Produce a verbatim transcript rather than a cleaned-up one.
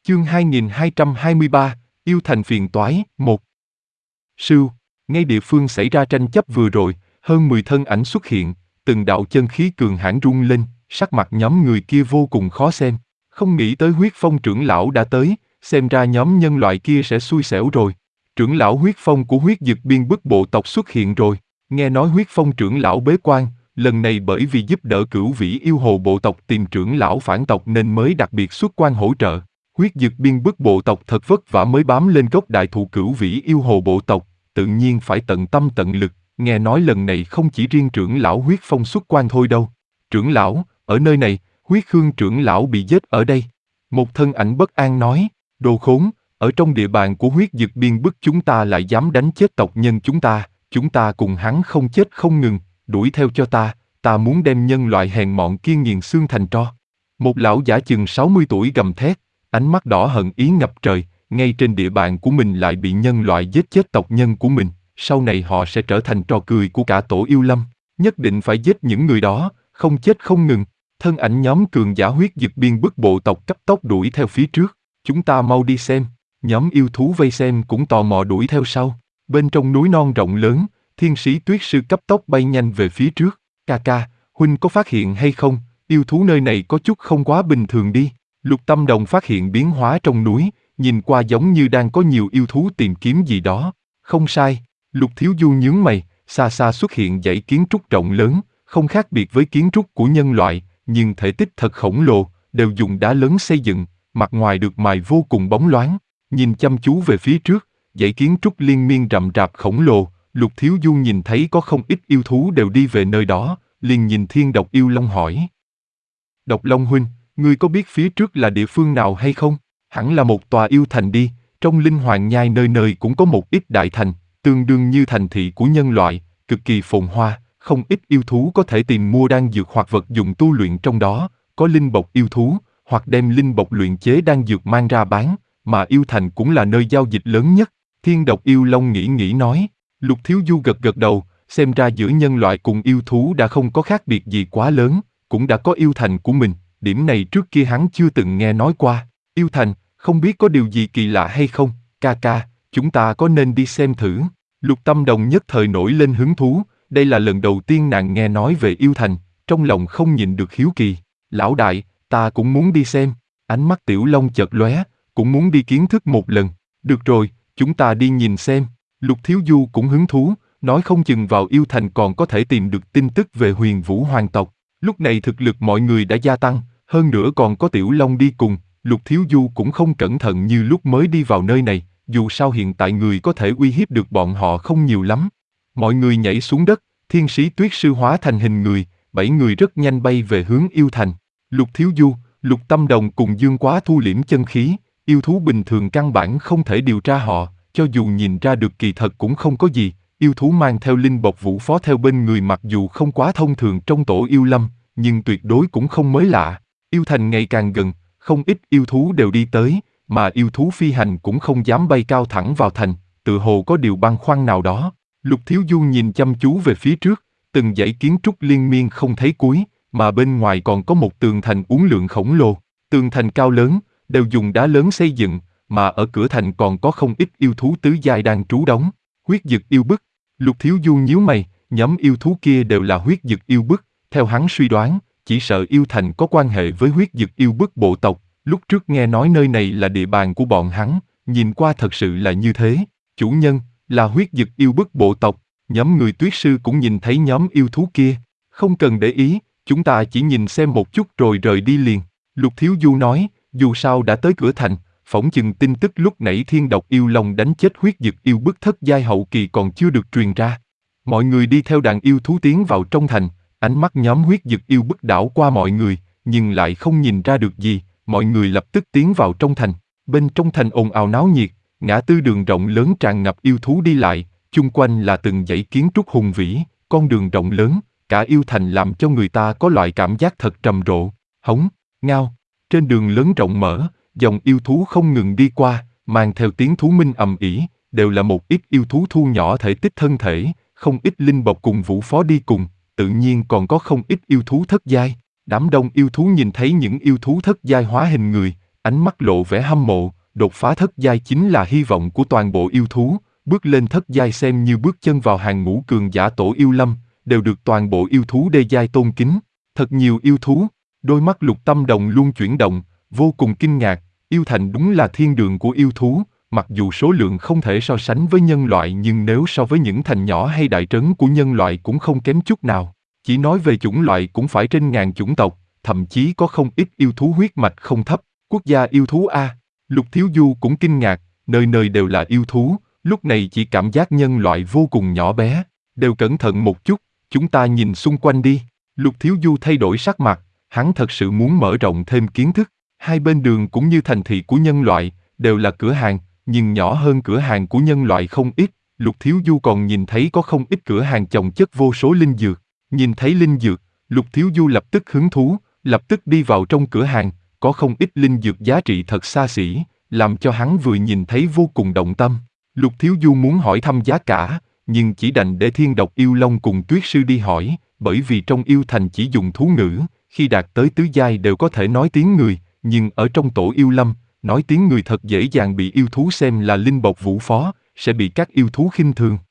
Chương hai nghìn hai trăm hai mươi ba, Yêu Thành phiền toái, một. Sưu, ngay địa phương xảy ra tranh chấp vừa rồi, hơn mười thân ảnh xuất hiện, từng đạo chân khí cường hãn rung lên, sắc mặt nhóm người kia vô cùng khó xem. Không nghĩ tới Huyết Phong trưởng lão đã tới, xem ra nhóm nhân loại kia sẽ xui xẻo rồi. Trưởng lão Huyết Phong của Huyết Dực Biên Bức bộ tộc xuất hiện rồi. Nghe nói Huyết Phong trưởng lão bế quan, lần này bởi vì giúp đỡ Cửu Vĩ yêu hồ bộ tộc tìm trưởng lão phản tộc nên mới đặc biệt xuất quan hỗ trợ. Huyết Dực Biên Bức bộ tộc thật vất vả mới bám lên gốc đại thụ Cửu Vĩ yêu hồ bộ tộc, tự nhiên phải tận tâm tận lực. Nghe nói lần này không chỉ riêng trưởng lão Huyết Phong xuất quan thôi đâu. Trưởng lão, ở nơi này, Huyết Khương trưởng lão bị giết ở đây. Một thân ảnh bất an nói, đồ khốn, ở trong địa bàn của Huyết Dực Biên Bức chúng ta lại dám đánh chết tộc nhân chúng ta, chúng ta cùng hắn không chết không ngừng, đuổi theo cho ta, ta muốn đem nhân loại hèn mọn kia nghiền xương thành tro. Một lão giả chừng sáu mươi tuổi gầm thét, ánh mắt đỏ hận ý ngập trời, ngay trên địa bàn của mình lại bị nhân loại giết chết tộc nhân của mình, sau này họ sẽ trở thành trò cười của cả tổ yêu lâm, nhất định phải giết những người đó, không chết không ngừng. Thân ảnh nhóm cường giả Huyết Dực Biên Bức bộ tộc cấp tốc đuổi theo phía trước, chúng ta mau đi xem. Nhóm yêu thú vây xem cũng tò mò đuổi theo sau. Bên trong núi non rộng lớn, thiên sĩ tuyết sư cấp tốc bay nhanh về phía trước. Ca ca, huynh có phát hiện hay không, yêu thú nơi này có chút không quá bình thường đi. Lục Tâm Đồng phát hiện biến hóa trong núi, nhìn qua giống như đang có nhiều yêu thú tìm kiếm gì đó. Không sai, Lục Thiếu Du nhướng mày, xa xa xuất hiện dãy kiến trúc rộng lớn, không khác biệt với kiến trúc của nhân loại, nhưng thể tích thật khổng lồ, đều dùng đá lớn xây dựng, mặt ngoài được mài vô cùng bóng loáng. Nhìn chăm chú về phía trước, dãy kiến trúc liên miên rậm rạp khổng lồ, Lục Thiếu Du nhìn thấy có không ít yêu thú đều đi về nơi đó, liền nhìn Thiên Độc Yêu Long hỏi. Độc Long huynh, ngươi có biết phía trước là địa phương nào hay không? Hẳn là một tòa yêu thành đi, trong Linh Hoàng Nhai nơi nơi cũng có một ít đại thành, tương đương như thành thị của nhân loại, cực kỳ phồn hoa, không ít yêu thú có thể tìm mua đan dược hoặc vật dụng tu luyện trong đó, có linh bộc yêu thú, hoặc đem linh bộc luyện chế đan dược mang ra bán, mà yêu thành cũng là nơi giao dịch lớn nhất. Thiên Độc Yêu Long nghĩ nghĩ nói. Lục Thiếu Du gật gật đầu, xem ra giữa nhân loại cùng yêu thú đã không có khác biệt gì quá lớn, cũng đã có yêu thành của mình, điểm này trước kia hắn chưa từng nghe nói qua. Yêu thành, không biết có điều gì kỳ lạ hay không, ca ca, chúng ta có nên đi xem thử. Lục Tâm Đồng nhất thời nổi lên hứng thú, đây là lần đầu tiên nàng nghe nói về yêu thành, trong lòng không nhịn được hiếu kỳ. Lão đại, ta cũng muốn đi xem. Ánh mắt Tiểu Long chợt lóe, cũng muốn đi kiến thức một lần. Được rồi, chúng ta đi nhìn xem. Lục Thiếu Du cũng hứng thú, nói không chừng vào yêu thành còn có thể tìm được tin tức về Huyền Vũ hoàng tộc. Lúc này thực lực mọi người đã gia tăng, hơn nữa còn có Tiểu Long đi cùng, Lục Thiếu Du cũng không cẩn thận như lúc mới đi vào nơi này, dù sao hiện tại người có thể uy hiếp được bọn họ không nhiều lắm. Mọi người nhảy xuống đất, thiên sĩ tuyết sư hóa thành hình người, bảy người rất nhanh bay về hướng yêu thành. Lục Thiếu Du, Lục Tâm Đồng cùng Dương Quá thu liễm chân khí, yêu thú bình thường căn bản không thể điều tra họ, cho dù nhìn ra được kỳ thật cũng không có gì. Yêu thú mang theo linh bộc vũ phó theo bên người mặc dù không quá thông thường trong tổ yêu lâm, nhưng tuyệt đối cũng không mới lạ. Yêu thành ngày càng gần, không ít yêu thú đều đi tới, mà yêu thú phi hành cũng không dám bay cao thẳng vào thành, tự hồ có điều băn khoăn nào đó. Lục Thiếu Du nhìn chăm chú về phía trước, từng dãy kiến trúc liên miên không thấy cuối, mà bên ngoài còn có một tường thành uốn lượn khổng lồ. Tường thành cao lớn, đều dùng đá lớn xây dựng, mà ở cửa thành còn có không ít yêu thú tứ giai đang trú đóng. Huyết Dực Yêu Bức. Lục Thiếu Du nhíu mày, nhóm yêu thú kia đều là Huyết Dực Yêu Bức, theo hắn suy đoán, chỉ sợ yêu thành có quan hệ với Huyết Dực Yêu Bức bộ tộc, lúc trước nghe nói nơi này là địa bàn của bọn hắn, nhìn qua thật sự là như thế. Chủ nhân, là Huyết Dực Yêu Bức bộ tộc, nhóm người tuyết sư cũng nhìn thấy nhóm yêu thú kia, không cần để ý, chúng ta chỉ nhìn xem một chút rồi rời đi liền. Lục Thiếu Du nói, dù sao đã tới cửa thành, phỏng chừng tin tức lúc nãy Thiên Độc Yêu Long đánh chết Huyết Dực Yêu Bức thất giai hậu kỳ còn chưa được truyền ra. Mọi người đi theo đàn yêu thú tiến vào trong thành, ánh mắt nhóm Huyết Dực Yêu Bức đảo qua mọi người, nhưng lại không nhìn ra được gì, mọi người lập tức tiến vào trong thành. Bên trong thành ồn ào náo nhiệt, ngã tư đường rộng lớn tràn ngập yêu thú đi lại, chung quanh là từng dãy kiến trúc hùng vĩ, con đường rộng lớn, cả yêu thành làm cho người ta có loại cảm giác thật trầm rộ. Hống, ngao, trên đường lớn rộng mở, dòng yêu thú không ngừng đi qua, mang theo tiếng thú minh ầm ĩ, đều là một ít yêu thú thu nhỏ thể tích thân thể, không ít linh bộc cùng vũ phó đi cùng, tự nhiên còn có không ít yêu thú thất giai. Đám đông yêu thú nhìn thấy những yêu thú thất giai hóa hình người, ánh mắt lộ vẻ hâm mộ, đột phá thất giai chính là hy vọng của toàn bộ yêu thú, bước lên thất giai xem như bước chân vào hàng ngũ cường giả tổ yêu lâm, đều được toàn bộ yêu thú đê giai tôn kính. Thật nhiều yêu thú, đôi mắt Lục Tâm Đồng luôn chuyển động, vô cùng kinh ngạc, yêu thành đúng là thiên đường của yêu thú, mặc dù số lượng không thể so sánh với nhân loại nhưng nếu so với những thành nhỏ hay đại trấn của nhân loại cũng không kém chút nào. Chỉ nói về chủng loại cũng phải trên ngàn chủng tộc, thậm chí có không ít yêu thú huyết mạch không thấp. Quốc gia yêu thú A. Lục Thiếu Du cũng kinh ngạc, nơi nơi đều là yêu thú, lúc này chỉ cảm giác nhân loại vô cùng nhỏ bé. Đều cẩn thận một chút, chúng ta nhìn xung quanh đi. Lục Thiếu Du thay đổi sắc mặt, hắn thật sự muốn mở rộng thêm kiến thức. Hai bên đường cũng như thành thị của nhân loại, đều là cửa hàng, nhưng nhỏ hơn cửa hàng của nhân loại không ít. Lục Thiếu Du còn nhìn thấy có không ít cửa hàng chồng chất vô số linh dược. Nhìn thấy linh dược, Lục Thiếu Du lập tức hứng thú, lập tức đi vào trong cửa hàng, có không ít linh dược giá trị thật xa xỉ, làm cho hắn vừa nhìn thấy vô cùng động tâm. Lục Thiếu Du muốn hỏi thăm giá cả, nhưng chỉ đành để Thiên Độc Yêu Long cùng Tuyết Sư đi hỏi, bởi vì trong yêu thành chỉ dùng thú ngữ, khi đạt tới tứ giai đều có thể nói tiếng người, nhưng ở trong tổ yêu lâm, nói tiếng người thật dễ dàng bị yêu thú xem là linh bộc vũ phó, sẽ bị các yêu thú khinh thường.